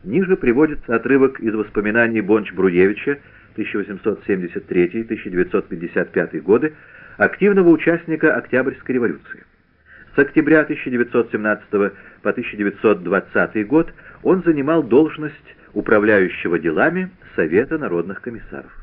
Ниже приводится отрывок из воспоминаний Бонч-Бруевича 1873-1955 годы, активного участника Октябрьской революции. С октября 1917 по 1920 год он занимал должность управляющего делами Совета народных комиссаров.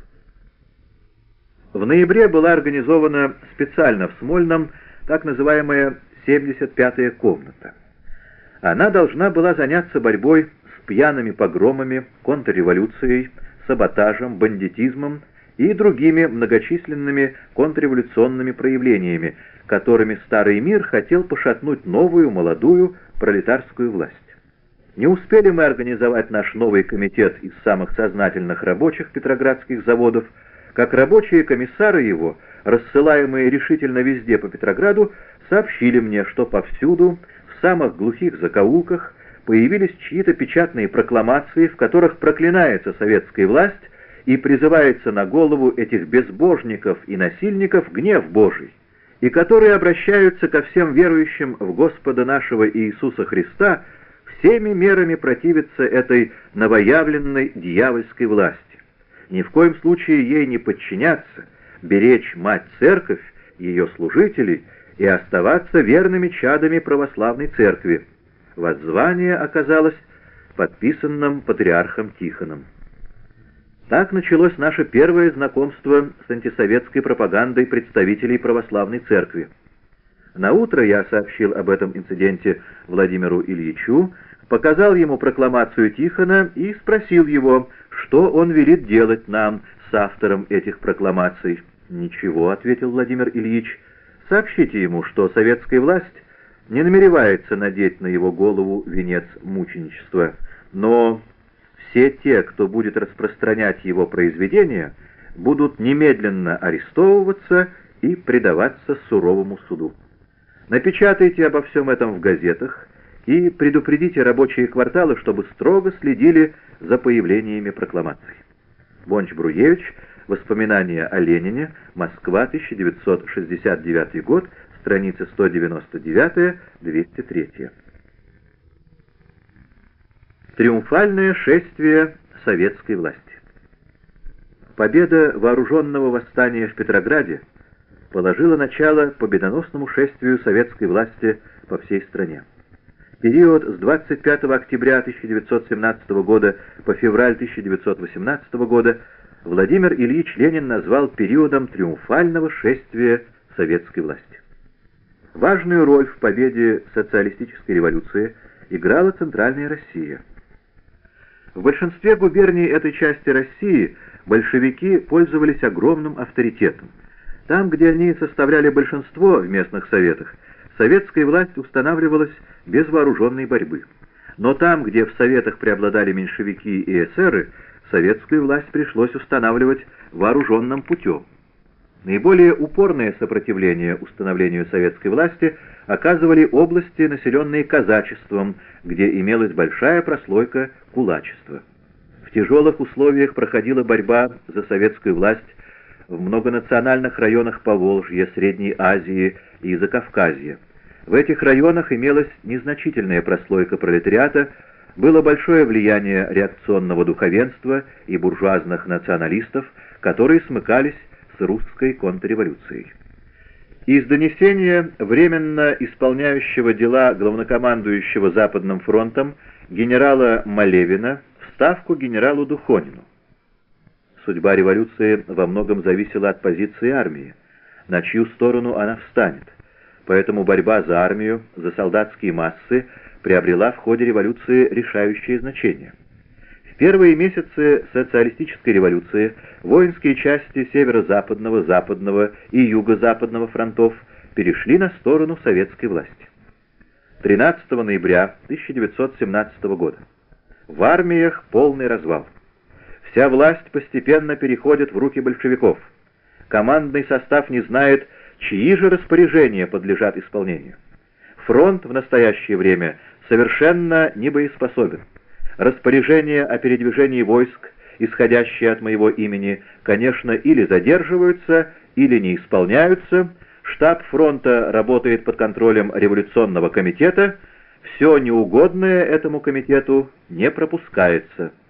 В ноябре была организована специально в Смольном так называемая 75-я комната. Она должна была заняться борьбой с пьяными погромами, контрреволюцией, саботажем, бандитизмом и другими многочисленными контрреволюционными проявлениями, которыми старый мир хотел пошатнуть новую, молодую пролетарскую власть. Не успели мы организовать наш новый комитет из самых сознательных рабочих петроградских заводов, как рабочие комиссары его, рассылаемые решительно везде по Петрограду, сообщили мне, что повсюду, в самых глухих закоулках, появились чьи-то печатные прокламации, в которых проклинается советская власть и призывается на голову этих безбожников и насильников гнев Божий, и которые обращаются ко всем верующим в Господа нашего Иисуса Христа всеми мерами противиться этой новоявленной дьявольской власти, ни в коем случае ей не подчиняться, беречь Мать-Церковь, ее служителей и оставаться верными чадами православной церкви. Воззвание оказалось подписанным патриархом Тихоном. Так началось наше первое знакомство с антисоветской пропагандой представителей православной церкви. Наутро я сообщил об этом инциденте Владимиру Ильичу, показал ему прокламацию Тихона и спросил его, что он велит делать нам с автором этих прокламаций. «Ничего», — ответил Владимир Ильич, — «сообщите ему, что советская власть не намеревается надеть на его голову венец мученичества, но все те, кто будет распространять его произведения, будут немедленно арестовываться и предаваться суровому суду. Напечатайте обо всем этом в газетах и предупредите рабочие кварталы, чтобы строго следили за появлениями прокламаций». Бонч-Бруевич. Воспоминания о Ленине. Москва, 1969 год. Страницы 199-203. Триумфальное шествие советской власти. Победа вооруженного восстания в Петрограде положила начало победоносному шествию советской власти по всей стране. Период с 25 октября 1917 года по февраль 1918 года Владимир Ильич Ленин назвал периодом триумфального шествия советской власти. Важную роль в победе социалистической революции играла Центральная Россия. В большинстве губерний этой части России большевики пользовались огромным авторитетом. Там, где они составляли большинство в местных советах, советская власть устанавливалась без вооруженной борьбы. Но там, где в советах преобладали меньшевики и эсеры, советскую власть пришлось устанавливать вооруженным путем. Наиболее упорное сопротивление установлению советской власти оказывали области, населенные казачеством, где имелась большая прослойка кулачества. В тяжелых условиях проходила борьба за советскую власть в многонациональных районах Поволжья, Средней Азии и Закавказья. В этих районах имелась незначительная прослойка пролетариата, было большое влияние реакционного духовенства и буржуазных националистов, которые смыкались с русской контрреволюцией. Из донесения временно исполняющего дела главнокомандующего Западным фронтом генерала Малевина в ставку генералу Духонину. Судьба революции во многом зависела от позиции армии, на чью сторону она встанет. Поэтому борьба за армию, за солдатские массы приобрела в ходе революции решающее значение. В первые месяцы социалистической революции воинские части северо-западного, западного и юго-западного фронтов перешли на сторону советской власти. 13 ноября 1917 года. В армиях полный развал. Вся власть постепенно переходит в руки большевиков. Командный состав не знает, чьи же распоряжения подлежат исполнению. Фронт в настоящее время совершенно небоеспособен. Распоряжения о передвижении войск, исходящие от моего имени, конечно, или задерживаются, или не исполняются. Штаб фронта работает под контролем революционного комитета. все неугодное этому комитету не пропускается.